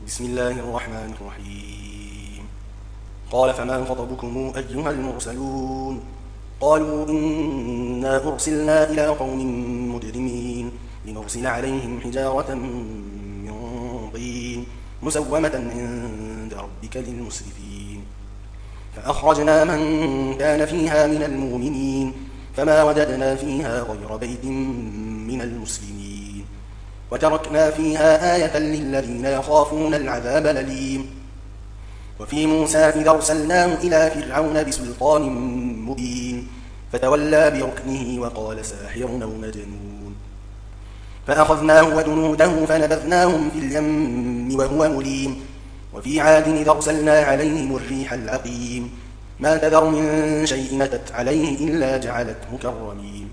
بسم الله الرحمن الرحيم. قال فما خطبكم أيها المرسلون؟ قالوا إنا أرسلنا إلى قوم مجرمين لنرسل عليهم حجارة من طين مسومة عند ربك للمسرفين. فأخرجنا من كان فيها من المؤمنين فما وجدنا فيها غير بيت من المسلمين وتركنا فيها آية للذين يخافون العذاب الأليم. وفي موسى إذ أرسلناه إلى فرعون بسلطان مبين فتولى بركنه وقال ساحر أو مجنون. فأخذناه وجنوده فنبذناهم في اليم وهو مليم. وفي عاد إذ أرسلنا عليهم الريح العقيم ما تذر من شيء أتت عليه إلا جعلته كالرميم.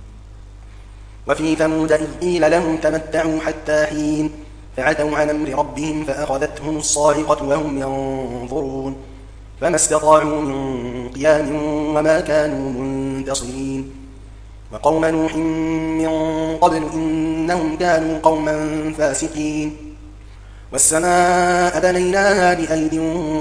وفي ثمود إذ قيل لهم تمتعوا حتى حين فعتوا عن أمر ربهم فأخذتهم الصاعقة وهم ينظرون فما استطاعوا من قيام وما كانوا منتصرين. وقوم نوح من قبل إنهم كانوا قوما فاسقين. والسماء بنيناها بأيد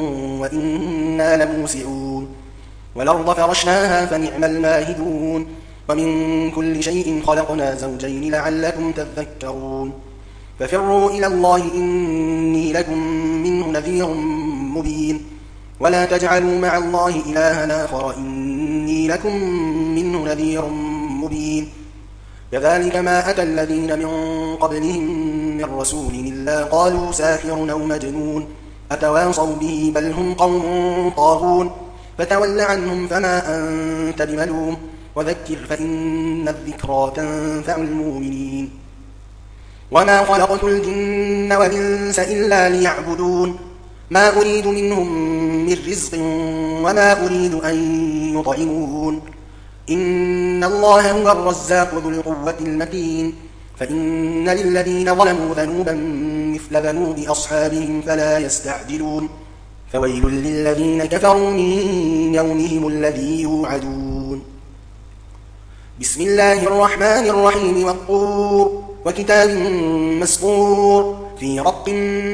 وإنا لموسعون. والأرض فرشناها فنعم الماهدون. ومن كل شيء خلقنا زوجين لعلكم تذكرون. ففروا إلى الله إني لكم منه نذير مبين. ولا تجعلوا مع الله إلها آخر إني لكم منه نذير مبين. كذلك ما أتى الذين من قبلهم من رسول إلا قالوا ساحر أو مجنون أتواصوا به بل هم قوم طاغون. فتول عنهم فما أنت بملوم وذكر فإن الذكرى تنفع المؤمنين. وما خلقت الجن والإنس إلا ليعبدون ما أريد منهم من رزق وما أريد أن يطعمون إن الله هو الرزاق ذو القوة المتين. فإن للذين ظلموا ذنوبا مثل ذنوب أصحابهم فلا يستعجلون. فويل للذين كفروا من يومهم الذي يوعدون. بسم الله الرحمن الرحيم. والطور وكتاب مسطور في رق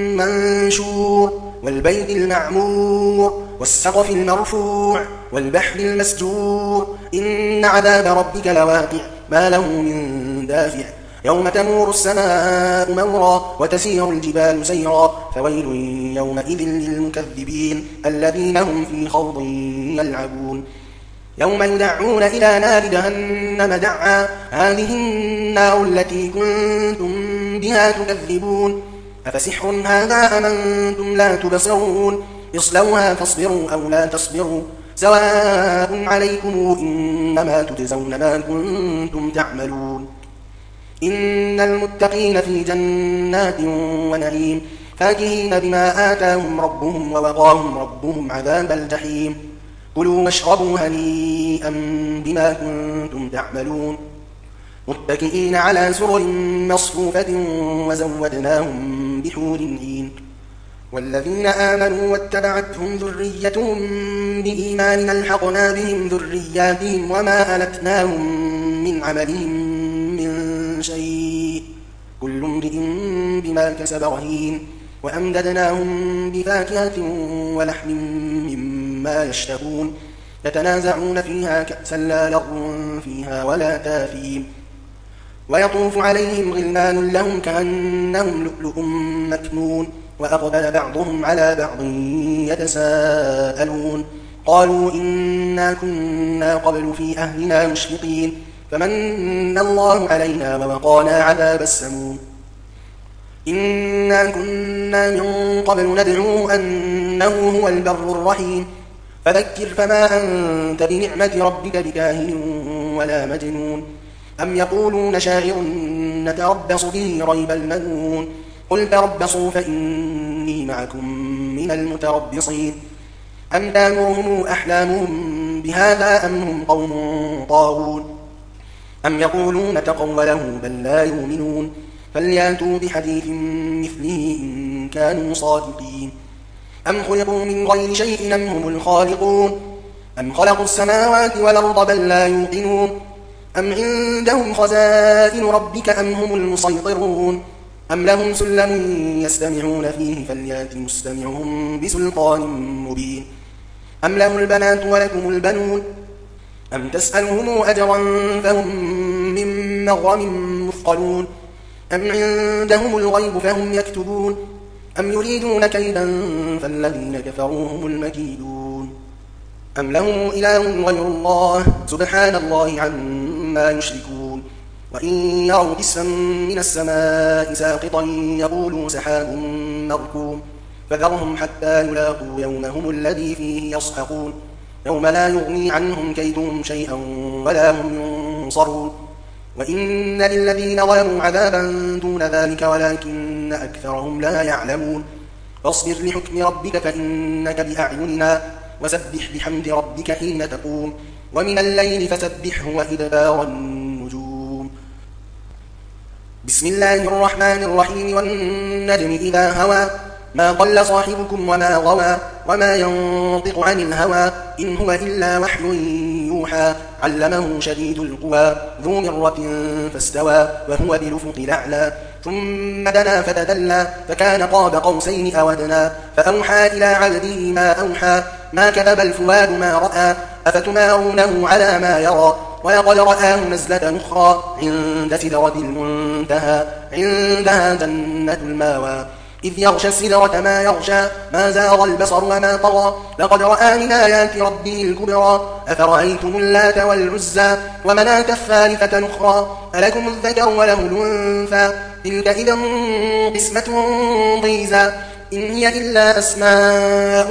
منشور والبيت المعمور والسقف المرفوع والبحر المسجور إن عذاب ربك لواقع ما له من دافع يوم تمور السماء مورا وتسير الجبال سيرا. فويل يومئذ للمكذبين الذين هم في خوض يلعبون. يوم يدعون إلى نار جهنم دعا هذه النار التي كنتم بها تكذبون أفسحر هذا أم أنتم لا تبصرون اصلوها فاصبروا أو لا تصبروا سواء عليكم إنما تجزون ما كنتم تعملون. إن المتقين في جنات ونعيم فاكهين بما آتاهم ربهم ووقاهم ربهم عذاب الجحيم. كلوا واشربوا هنيئا بما كنتم تعملون متكئين على سرر مصفوفة وزودناهم بحور عين. والذين آمنوا واتبعتهم ذريتهم بإيمان ألحقنا بهم ذرياتهم وما ألتناهم من عملهم من شيء كل امرئ بما كسب رهين. وأمددناهم بفاكهة ولحم مما يشتهون يتنازعون فيها كأسا لا لغو فيها ولا تاثيم. ويطوف عليهم غلمان لهم كأنهم لؤلؤ مكنون وأقبل بعضهم على بعض يتساءلون قالوا إنا كنا قبل في أهلنا مشفقين فمن الله علينا ووقانا عذاب السموم. إنا كنا من قبل ندعوه أنه هو البر الرحيم. فذكر فما أنت بنعمة ربك بكاهن ولا مجنون. أم يقولون شاعر نتربص به ريب المنون قل تربصوا فإني معكم من المتربصين. أم تامرهم أحلامهم بهذا أم هم قوم طاغون أم يقولون تقوله بل لا يؤمنون. فلياتوا بحديث مثله إن كانوا صادقين. أم خلقوا من غير شيء أم هم الخالقون أم خلقوا السماوات والأرض بل لا يوقنون. أم عندهم خزائن ربك أم هم المسيطرون. أم لهم سلم يستمعون فيه فليأت مستمعهم بسلطان مبين أم لهم البنات ولكم البنون أم تسألهم أجرا فهم من مغرم مثقلون أم عندهم الغيب فهم يكتبون أم يريدون كيدا فالذين كفروا هم المكيدون أم لهم إله غير الله سبحان الله عما يشركون وإن يروا كسفا من السماء ساقطا يقولوا سحاب مركوم فذرهم حتى يلاقوا يومهم الذي فيه يصحقون يوم لا يغني عنهم كيدهم شيئا ولا هم ينصرون وإن للذين ظلموا عذابا دون ذلك ولكن أكثرهم لا يعلمون فاصبر لحكم ربك فإنك بأعيننا وسبح بحمد ربك حين تقوم ومن الليل فسبحه وإدبار النجوم بسم الله الرحمن الرحيم والنجم إذا هوى ما ضل صاحبكم وما غوى وما ينطق عن الهوى إن هو إلا وحي يوحى علمه شديد القوى ذو مرة فاستوى وهو بالأفق الأعلى ثم دنا فتدلى فكان قاب قوسين أو أدنى فأوحى إلى عبده ما أوحى ما كذب الفؤاد ما رأى أفتمارونه على ما يرى ولقد رآه نزلة أخرى عند سدرة المنتهى عندها جنة الماوى إذ يغشى السدرة ما يغشى ما زاغ البصر وما طغى لقد رأى من آيات ربه الكبرى أفرأيتم اللات والعزى ومناة الثالثة الأخرى ألكم الذكر وله الأنثى تلك إذا قسمة ضيزى إن هي إلا أسماء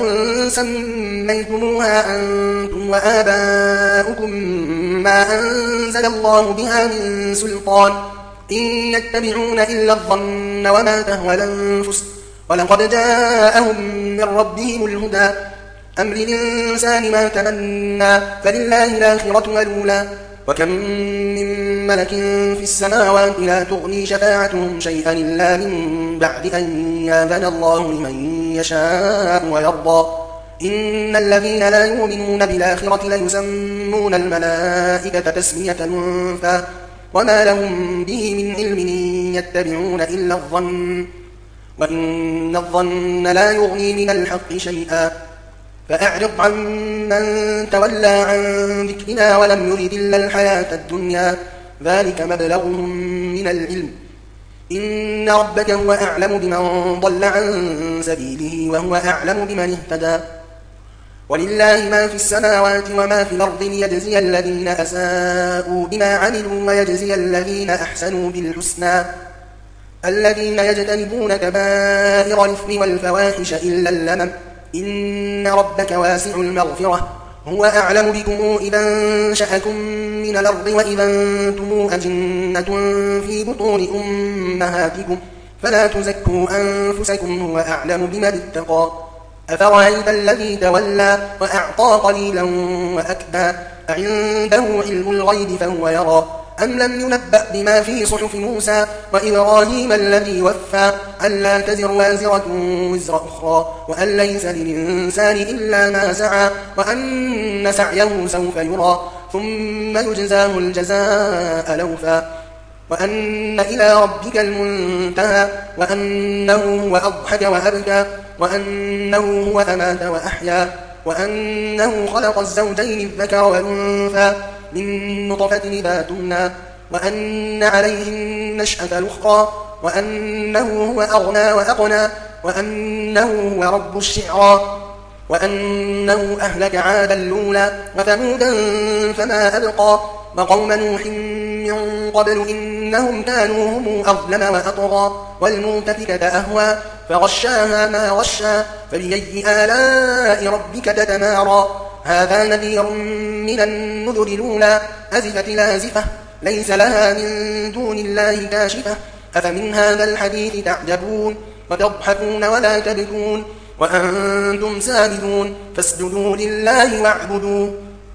سميتموها أنتم وآباؤكم ما أنزل الله بها من سلطان إن يتبعون إلا الظن وما تهوى الأنفس ولقد جاءهم من ربهم الهدى أم للإنسان ما تمنى فلله الآخرة والأولى وكم من ملك في السماوات لا تغني شفاعتهم شيئا إلا من بعد أن يأذن الله لمن يشاء ويرضى إن الذين لا يؤمنون بالآخرة ليسمون الملائكة تسمية الأنثى وما لهم به من علم يتبعون إلا الظن وإن الظن لا يغني من الحق شيئا فأعرض عن من تولى عن ذكرنا ولم يرد إلا الحياة الدنيا ذلك مبلغهم من العلم إن ربك هو أعلم بمن ضل عن سبيله وهو أعلم بمن اهتدى ولله ما في السماوات وما في الأرض ليجزي الذين أساءوا بما عملوا ويجزي الذين أحسنوا بالحسنى الذين يجتنبون كبائر الإثم والفواحش إلا اللمم إن ربك واسع المغفرة هو أعلم بكم إذا انشأكم من الأرض وإذا أنتم أجنة في بطون أمهاتكم فلا تزكوا أنفسكم هو أعلم بمن اتقى أفرأيت الذي تولى وأعطى قليلا وأكدى أعنده علم الغيب فهو يرى أم لم ينبأ بما في صحف موسى وإبراهيم الذي وفى ألا تزر وازرة وزر أخرى وأن ليس للإنسان إلا ما سعى وأن سعيه سوف يرى ثم يجزاه الجزاء الأوفى وأن إلى ربك المنتهى وأنه هو أضحك وأبكى وأنه هو أمات وأحيا وأنه خلق الزوجين الذكر والأنثى من نطفة إذا تمنى وأن عليه النشأة الأخرى وأنه هو أغنى وأقنى وأنه هو رب الشعرى وأنه أهلك عادا الأولى وثمودا فما أبقى وقوم نوح من قبل إنهم كانوا هم أظلم وأطغى والمؤتفكة أهوى فغشاها ما غشى فبأي آلاء ربك تتمارى هذا نذير من النذر الأولى أزفت الآزفة ليس لها من دون الله كاشفة أفمن هذا الحديث تعجبون وتضحكون ولا تبكون وأنتم سامدون فاسجدوا لله واعبدوا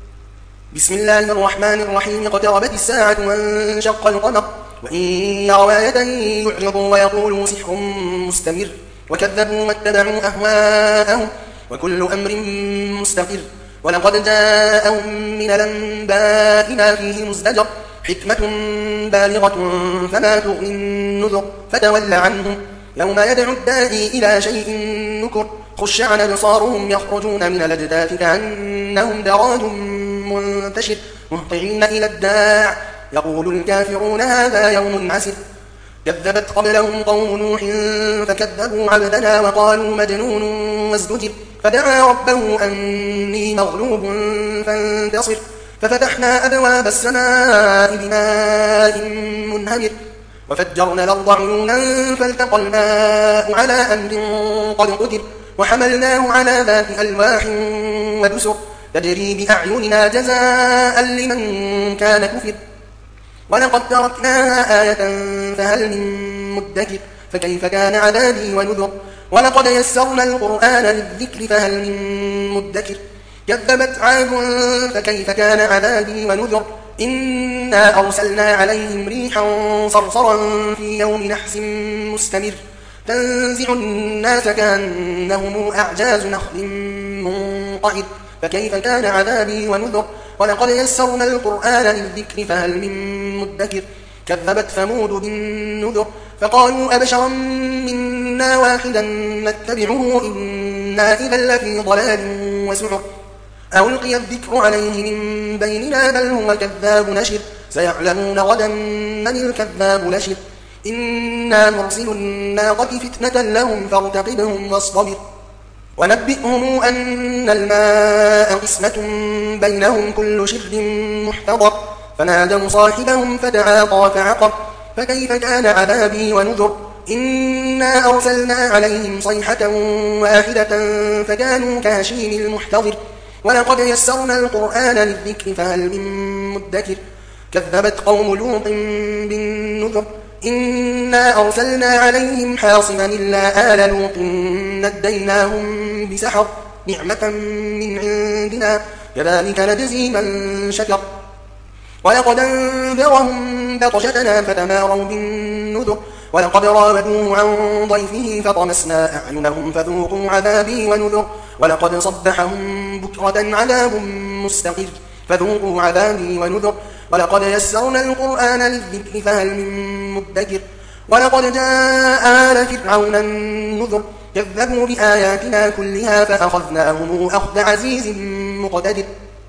بسم الله الرحمن الرحيم اقتربت الساعة وانشق القمر وإن يروا آية يعرضوا ويقولوا سحر مستمر وكذبوا واتبعوا أهواءهم وكل أمر مستقر ولقد جاءهم من الأنباء ما فيه مزدجر حكمة بالغة فما تغني النذر فتول عنهم يوم يدعو الداعي إلى شيء نكر خش عن أبصارهم يخرجون من الأجداث كأنهم جراد منتشر مهطعين إلى الداع يقول الكافرون هذا يوم عسر كذبت قبلهم قوم نوح فكذبوا عبدنا وقالوا مجنون وازدجر فدعا ربه أني مغلوب فانتصر ففتحنا أبواب السماء بماء منهمر وفجرنا الأرض عيونا فالتقى الماء على أمر قد قدر وحملناه على ذات ألواح ودسر تجري بأعيننا جزاء لمن كان كفر ولقد تركناها آية فهل من مدكر فكيف كان عذابي ونذر ولقد يسرنا القرآن للذكر فهل من مدكر كذبت عاد فكيف كان عذابي ونذر إنا أرسلنا عليهم ريحا صرصرا في يوم نحس مستمر تنزع الناس كأنهم أعجاز نخل منقعر فكيف كان عذابي ونذر ولقد يسرنا القرآن للذكر فهل من مدكر كذبت ثمود بالنذر فقالوا أبشرا منا واحدا نتبعه إنا إذا لفي ضلال وسعر ألقي الذكر عليه من بيننا بل هو كذاب نشر سيعلمون غدا من الكذاب نشر إنا مرسل الناقة فتنة لهم فارتقبهم واصطبر ونبئهم أن الماء قسمة بينهم كل شرب محتضر فنادوا صاحبهم فتعاطى فعقر فكيف كان عذابي ونذر إنا أرسلنا عليهم صيحة واحدة فكانوا كهشيم المحتضر ولقد يسرنا القرآن للذكر فهل من مدكر كذبت قوم لوط بالنذر إنا أرسلنا عليهم حاصبا إلا آل لوط نديناهم بسحر نعمة من عندنا كذلك نجزي من شكر ولقد أنذرهم بطشتنا فتماروا بالنذر ولقد راودوه عن ضيفه فطمسنا أعينهم فذوقوا عذابي ونذر ولقد صبحهم بكرة عذاب مستقر فذوقوا عذابي ونذر ولقد يسرنا القرآن للذكر فهل من مدكر ولقد جاء آل فرعون النذر كذبوا بآياتنا كلها فأخذناهم أخذ عزيز مقتدر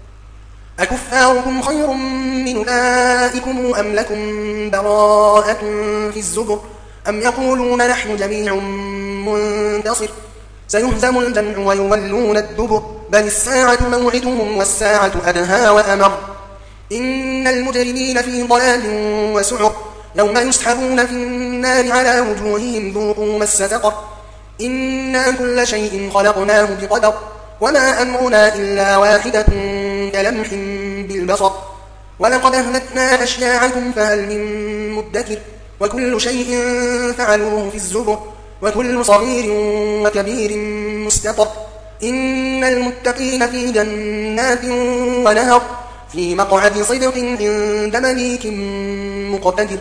أكفاركم خير من أولئكم أم لكم براءة في الزبر أم يقولون نحن جميع منتصر سيهزم الجمع ويولون الدبر بل الساعة موعدهم والساعة أدهى وأمر إن المجرمين في ضلال وسعر يوم يسحبون في النار على وجوههم ذوقوا مس سقر إنا كل شيء خلقناه بقدر وما أمرنا إلا واحدة كلمح بالبصر ولقد أهلكنا أشياعكم فهل من مدكر وكل شيء فعلوه في الزبر وكل صغير وكبير مستقر إن المتقين في جنات ونهر في مقعد صدق عند مليك مقتدر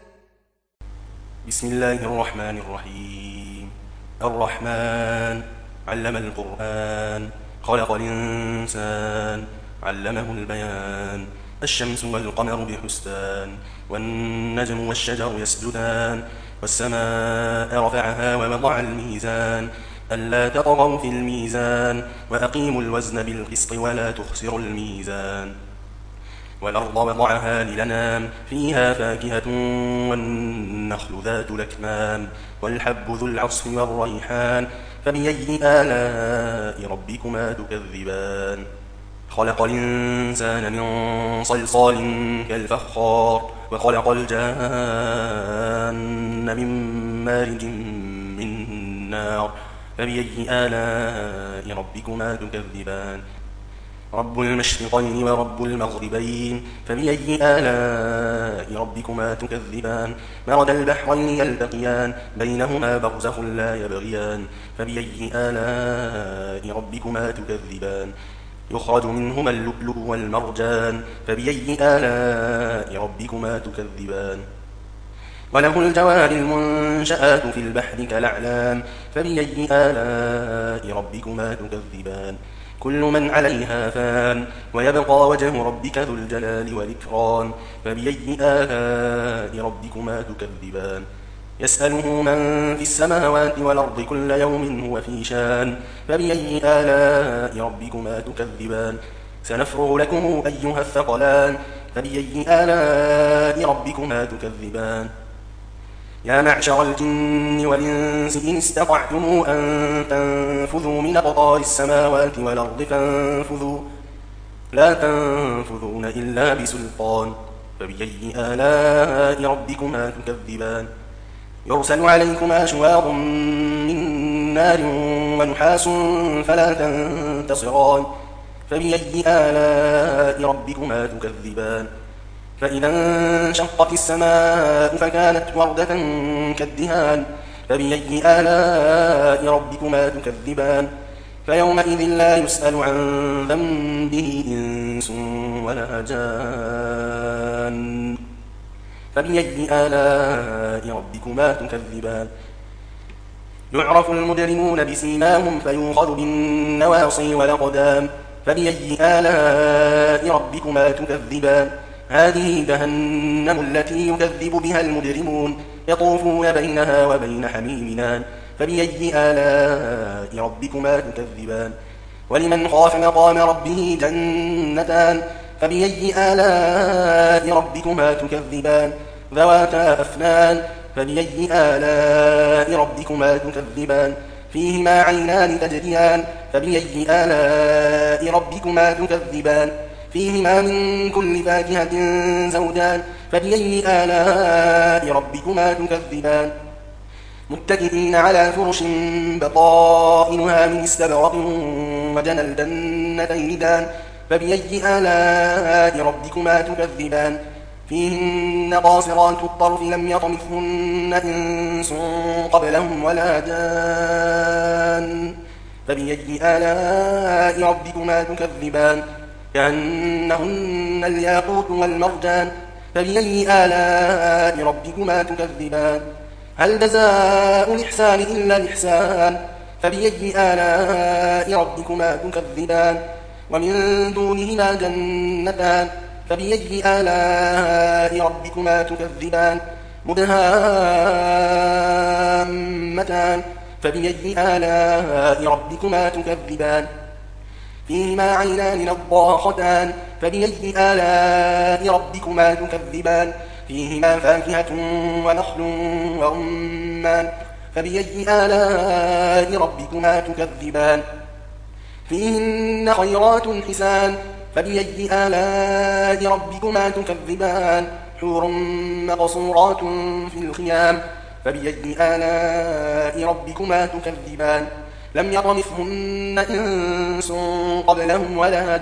بسم الله الرحمن الرحيم الرحمن علم القرآن خلق الإنسان علمه البيان الشمس والقمر بحسبان والنجم والشجر يسجدان والسماء رفعها ووضع الميزان ألا تطغوا في الميزان وأقيموا الوزن بالقسط ولا تخسروا الميزان والأرض وضعها للأنام فيها فاكهة والنخل ذات الأكمام والحب ذو العصف والريحان فبأي آلاء ربكما تكذبان خلق الإنسان من صلصال كالفخار وخلق الجان من مارج من نار فبأي آلاء ربكما تكذبان رب المشرقين ورب المغربين فبأي آلاء ربكما تكذبان مرج البحرين يلتقيان بينهما برزخ لا يبغيان فبأي آلاء ربكما تكذبان يخرج منهما اللؤلؤ والمرجان فبأي آلاء ربكما تكذبان وله الجوار المنشآت في البحر كالأعلام فبأي آلاء ربكما تكذبان كل من عليها فان ويبقى وجه ربك ذو الجلال والإكرام فبأي آلاء ربكما تكذبان يسأله من في السماوات والأرض كل يوم هو في شان فبأي آلاء ربكما تكذبان سنفرغ لكم أيها الثقلان فبأي آلاء ربكما تكذبان يا معشر الجن والإنس إن استطعتم أن تنفذوا من أقطار السماوات والأرض فانفذوا لا تنفذون إلا بسلطان فبأي آلاء ربكما تكذبان يرسل عليكما شواظ من نار ونحاس فلا تنتصران فبأي آلاء ربكما تكذبان فإذا انشقت السماء فكانت وردة كالدهان فبأي آلاء ربكما تكذبان فيومئذ لا يسأل عن ذنبه إنس ولا جان فبأي آلاء ربكما تكذبان يعرف المجرمون بسيماهم فيؤخذ بالنواصي والأقدام فبأي آلاء ربكما تكذبان هذه جهنم التي يكذب بها المجرمون يطوفون بينها وبين حميم فبأي آلاء ربكما تكذبان ولمن خاف مقام ربه جنتان فبأي آلاء ربكما تكذبان ذواتا أفنان فبأي آلاء ربكما تكذبان فيهما عينان تجريان فبأي آلاء ربكما تكذبان فيهما من كل فاكهة زوجان فبأي آلاء ربكما تكذبان متكئين على فرش بطائنها من استبرق وجنى الجنتين دان فبأي آلاء ربكما تكذبان فيهن قاصرات الطرف لم يطمثهن إنس قبلهم ولا جان فبأي آلاء ربكما تكذبان كأنهن الياقوت والمرجان فبأي آلاء ربكما تكذبان هل جزاء الإحسان إلا الإحسان فبأي آلاء ربكما تكذبان ومن دونهما جنتان فبأي آلاء ربكما تكذبان مدهامتان فبأي آلاء ربكما تكذبان فيهما عينان نضاختان فبأي آلاء ربكما تكذبان فيهما فاكهة ونخل ورمان فبأي آلاء ربكما تكذبان فيهن خيرات حسان فبأي آلاء ربكما تكذبان حور مقصورات في الخيام فبأي آلاء ربكما تكذبان لم يطمثهن إنس قبلهم ولا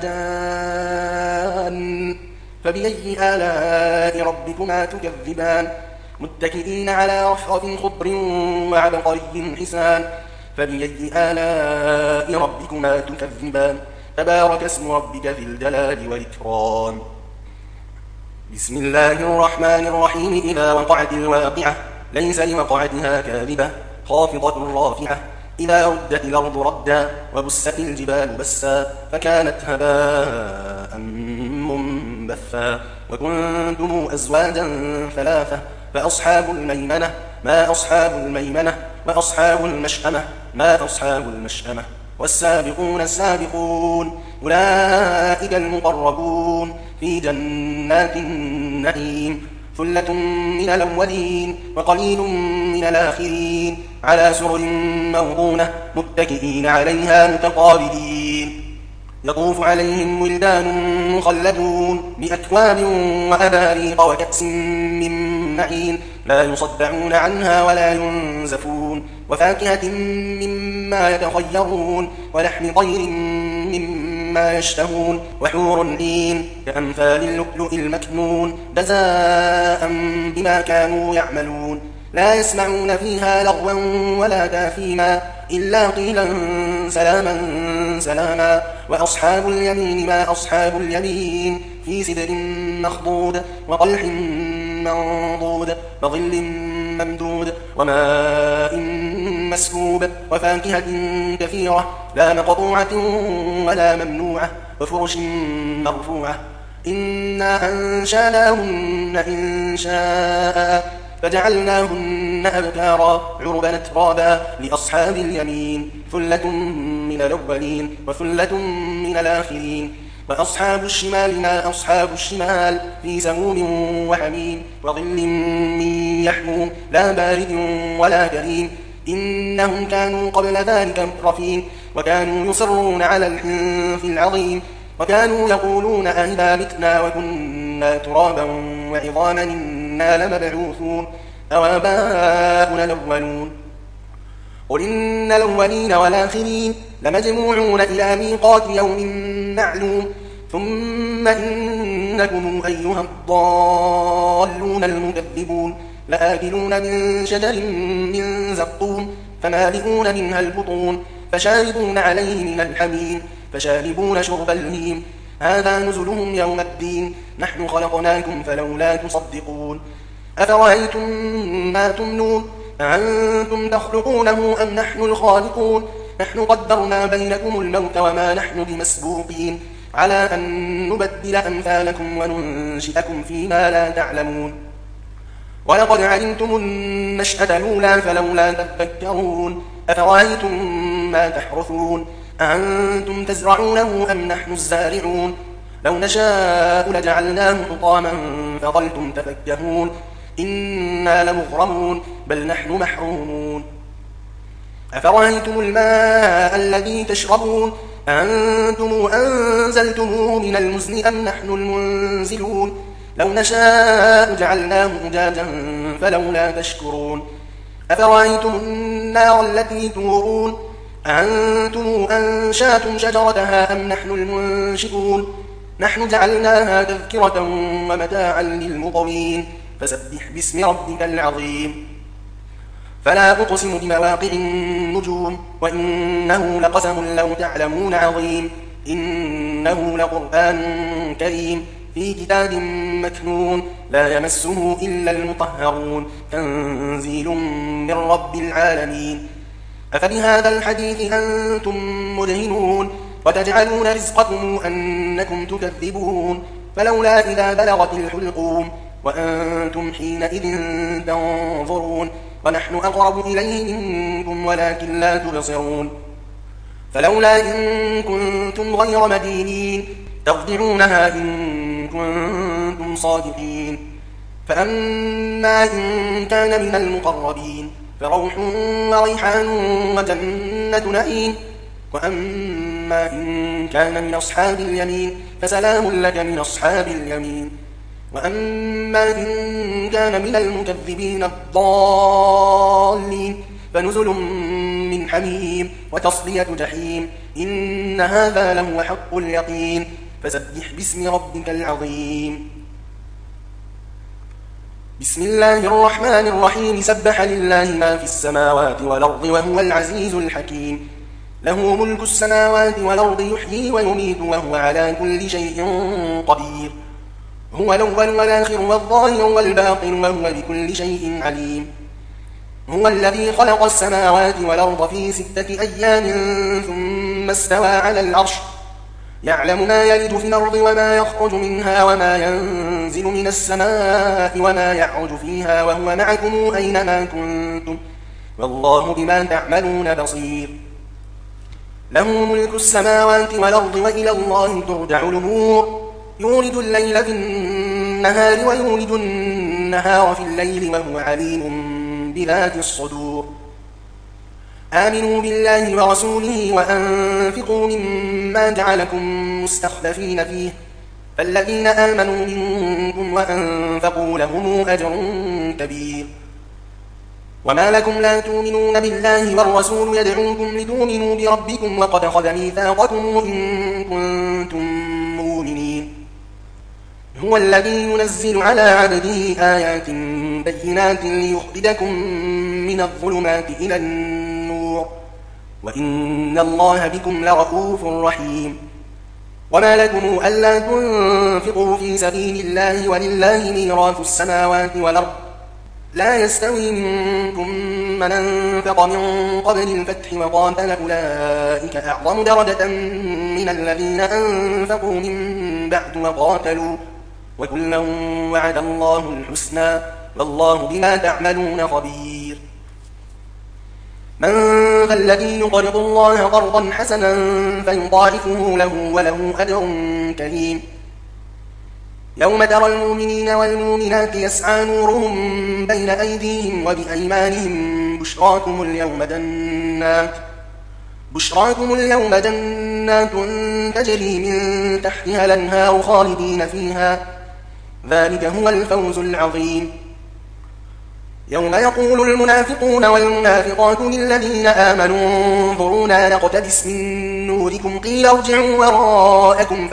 جان فبأي آلاء ربكما تكذبان متكئين على رفرف خضر وعبقري حسان فبأي آلاء ربكما تكذبان تبارك اسم ربك ذي الجلال والإكرام بسم الله الرحمن الرحيم إذا وقعت الواقعة ليس لوقعتها كاذبة خافضة رافعة إذا ردت الأرض ردا وبست الجبال بسا فكانت هباء منبثا وكنتم أزواجا ثلاثة فأصحاب الميمنة ما أصحاب الميمنة وأصحاب المشأمة ما أصحاب المشأمة والسابقون السابقون أولئك المقربون في جنات النعيم ثلة من الأولين وقليل من الآخرين على سرر موضونة متكئين عليها متقابلين يطوف عليهم ولدان مخلدون بأكواب وأباريق وكأس من معين لا يصدعون عنها ولا ينزفون وفاكهة مما يتخيرون ولحم طير مما يشتهون وحور عين كأمثال اللؤلؤ المكنون جزاء بما كانوا يعملون لا يسمعون فيها لغوا ولا تاثيما إلا قيلا سلاما سلاما وأصحاب اليمين ما أصحاب اليمين في سدر مخضود وطلح منضود وظل ممدود وماء مسكوب وفاكهة كثيرة لا مقطوعة ولا ممنوعة وفرش مرفوعة إنا أنشأناهن إنشاء فجعلناهن أبكارا عربا أترابا لأصحاب اليمين ثلة من الأولين وثلة من الآخرين وأصحاب الشمال ما أصحاب الشمال في سموم وحميم وظل من يحموم لا بارد ولا كريم إنهم كانوا قبل ذلك مترفين وكانوا يصرون على الحنث العظيم وكانوا يقولون أئذا متنا وكنا ترابا وعظاما إنا لمبعوثون أو آباؤنا الأولون قل إن الأولين والآخرين لمجموعون إلى ميقات يوم معلوم ثم إنكم أيها الضالون المكذبون لآكلون من شجر من زقوم فمالئون منها البطون فشاربون عليه من الحميم فشاربون شرب الهيم هذا نزلهم يوم الدين نحن خلقناكم فلولا تصدقون أفرأيتم ما تمنون أأنتم تخلقونه أم نحن الخالقون نحن قدرنا بينكم الموت وما نحن بمسبوقين على أن نبدل أمثالكم وننشئكم فيما لا تعلمون ولقد علمتم النشأة الأولى فلولا تذكرون أفرأيتم ما تحرثون أأنتم تزرعونه أم نحن الزارعون لو نشاء لجعلناه حطاما فظلتم تفكهون إنا لمغرمون بل نحن محرومون أفرأيتم الماء الذي تشربون أأنتم أنزلتموه من المزن أم نحن المنزلون لو نشاء جعلناه أجاجا فلولا تشكرون أفرأيتم النار التي تورون أأنتم أنشأتم شجرتها أم نحن المنشئون نحن جعلناها تذكرة ومتاعا للمقوين فسبح باسم ربك العظيم فلا أقسم بمواقع النجوم وإنه لقسم لو تعلمون عظيم إنه لقرآن كريم في كتاب مكنون لا يمسه إلا المطهرون تنزيل من رب العالمين أفبهذا الحديث أنتم مدهنون وتجعلون رزقكم أنكم تكذبون فلولا إذا بلغت الحلقوم وأنتم حينئذ تنظرون ونحن أقرب إليه منكم ولكن لا تبصرون فلولا إن كنتم غير مدينين ترجعونها إن كنتم صادقين فأما إن كان من المقربين فروح وريحان وجنة نعيم وأما إن كان من أصحاب اليمين فسلام لك من أصحاب اليمين وأما إن كان من المكذبين الضالين فنزل من حميم وتصلية جحيم إن هذا لهو حق اليقين فسبح باسم ربك العظيم بسم الله الرحمن الرحيم سبح لله ما في السماوات والأرض وهو العزيز الحكيم له ملك السماوات والأرض يحيي ويميت وهو على كل شيء قدير هو الأول والآخر والظاهر والباطن وهو بكل شيء عليم هو الذي خلق السماوات والأرض في 6 أيام ثم استوى على العرش يعلم ما يلج في الأرض وما يخرج منها وما ينزل من السماء وما يعرج فيها وهو معكم أينما كنتم والله بما تعملون بصير له ملك السماوات والأرض وإلى الله ترجع الأمور يولد الليل في النهار ويولد النهار في الليل وهو عليم بذات الصدور آمنوا بالله ورسوله وأنفقوا مما جعلكم مستخلفين فيه فالذين آمنوا منكم وأنفقوا لهم أجر كبير وما لكم لا تؤمنون بالله والرسول يدعوكم لتؤمنوا بربكم وقد أخذ ميثاقكم إن كنتم مؤمنين هو الذي ينزل على عبده آيات بينات ليخرجكم من الظلمات إلى النور وإن الله بكم لرؤوف رحيم وما لكم ألا تنفقوا في سبيل الله ولله ميراث السماوات والأرض لا يستوي منكم من أنفق من قبل الفتح وقاتل أولئك أعظم درجة من الذين أنفقوا من بعد وقاتلوا وكلا وعد الله الحسنى والله بما تعملون خبير. من ذا الذي يقرض الله قرضا حسنا فيضاعفه له وله أجر كريم. يوم ترى المؤمنين والمؤمنات يسعى نورهم بين أيديهم وبأيمانهم بشراكم اليوم جنات تجري من تحتها الأنهار خالدين فيها ذلك هو الفوز العظيم. يوم يقول المنافقون والمنافقات للذين آمنوا انظرونا نقتبس من نوركم قيل ارجعوا وراءكم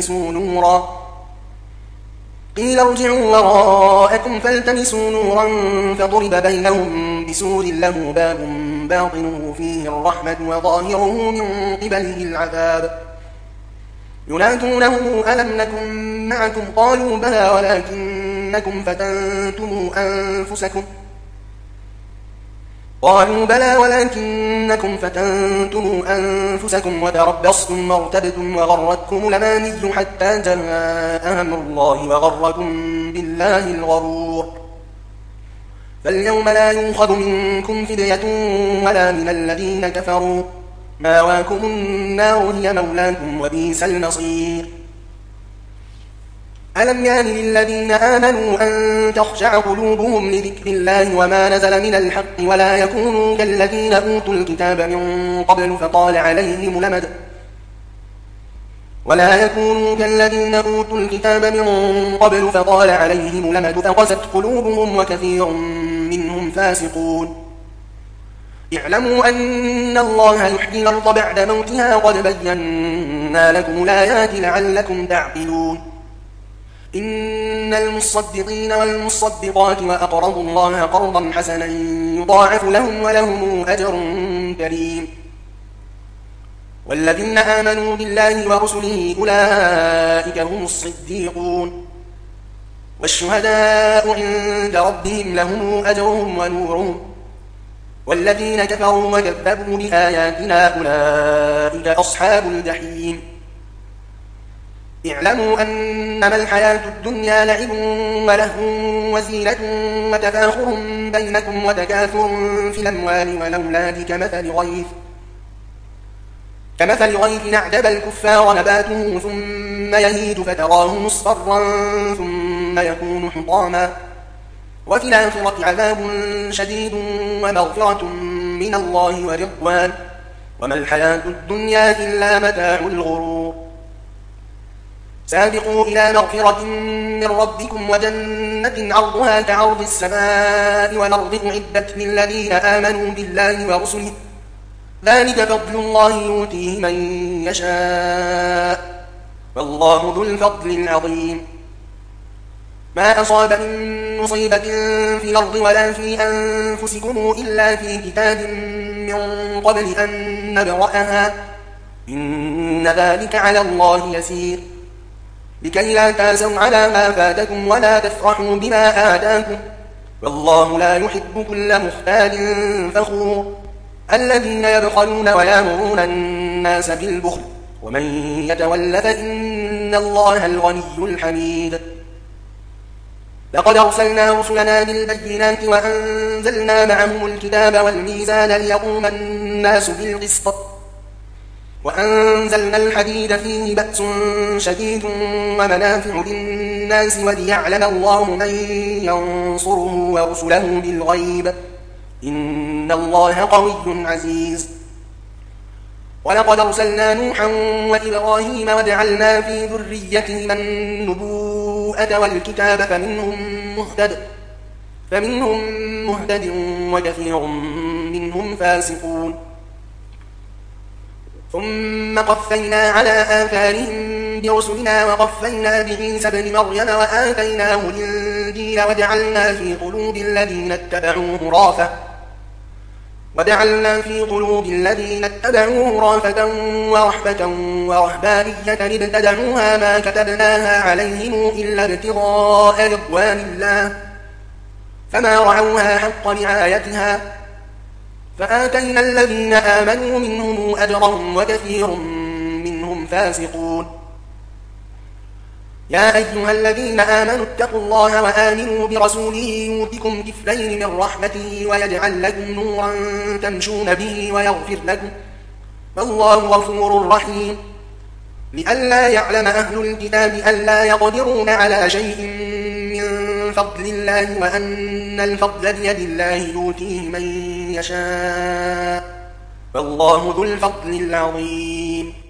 فالتمسوا نورا فضرب بينهم بسور له باب باطنه فيه الرحمة وظاهره من قبله العذاب. ينادونه ألم نكن معكم قالوا بلى ولكنكم فتنتم أنفسكم وتربصتم وارتبتم وغرتكم الأماني حتى جاء أمر الله وغركم بالله الغرور. فاليوم لا يؤخذ منكم فدية ولا من الذين كفروا ماواكم النار هي مولاكم وبئس المصير. ألم يان للذين آمنوا أن تخشع قلوبهم لذكر الله وما نزل من الحق ولا يكونوا كالذين أوتوا الكتاب من قبل فطال عليهم الأمد فقست قلوبهم وكثير منهم فاسقون. اعلموا أن الله يحيي الأرض بعد موتها قد بينا لكم الآيات لعلكم تعقلون. إن المصدقين والمصدقات وأقرضوا الله قرضا حسنا يضاعف لهم ولهم أجر كريم. والذين آمنوا بالله ورسله أولئك هم الصديقون والشهداء عند ربهم لهم أجرهم ونورهم. والذين كفروا وكذبوا بآياتنا أولئك أصحاب الجحيم. اعلموا أنما الحياة الدنيا لعب ولهو وزينة وتفاخر بينكم وتكاثر في الأموال والأولاد كمثل غيث أعجب الكفار نباته ثم يهيج فتراه مصفرا ثم يكون حطاما وفي الآخرة عذاب شديد ومغفرة من الله ورضوان وما الحياة الدنيا إلا متاع الغرور. سابقوا إلى مغفرة من ربكم وجنة عرضها كعرض السماء والأرض أعدت للذين آمنوا بالله ورسله ذلك فضل الله يؤتيه من يشاء والله ذو الفضل العظيم. ما أصاب من مصيبة في الأرض ولا في أنفسكم إلا في كتاب من قبل أن نبرأها إن ذلك على الله يسير. لكي لا تأسوا على ما فاتكم ولا تفرحوا بما آتاكم والله لا يحب كل مختال فخور. الذين يبخلون ويأمرون الناس بالبخل ومن يتول فإن الله الغني الحميد. لقد أرسلنا رسلنا بالبينات وأنزلنا معهم الكتاب والميزان ليقوم الناس بالقسط وأنزلنا الحديد فيه بأس شديد ومنافع للناس وليعلم الله من ينصره ورسله بالغيب إن الله قوي عزيز. ولقد أرسلنا نوحا وإبراهيم وجعلنا في ذريتهما النبوءة والكتاب فمنهم مهتد وكثير منهم فاسقون. ثم قفينا على آثارهم برسلنا وقفينا بعيسى ابن مريم وآتيناه الإنجيل وجعلنا في قلوب الذين اتبعوه رافة ورحبة ورهبانية ابتدعوها ما كتبناها عليهم إلا ابتغاء رضوان الله فما رعوها حق رعايتها فآتينا الذين آمنوا منهم أجرهم وكثير منهم فاسقون. يا أيها الذين آمنوا اتقوا الله وآمنوا برسوله يؤتكم كفلين من رحمته ويجعل لكم نورا تمشون به ويغفر لكم والله غفور رحيم. لئلا يعلم أهل الكتاب ألا يقدرون على شيء من فضل الله وأن الفضل بيد الله يؤتيه من يشاء والله ذو الفضل العظيم.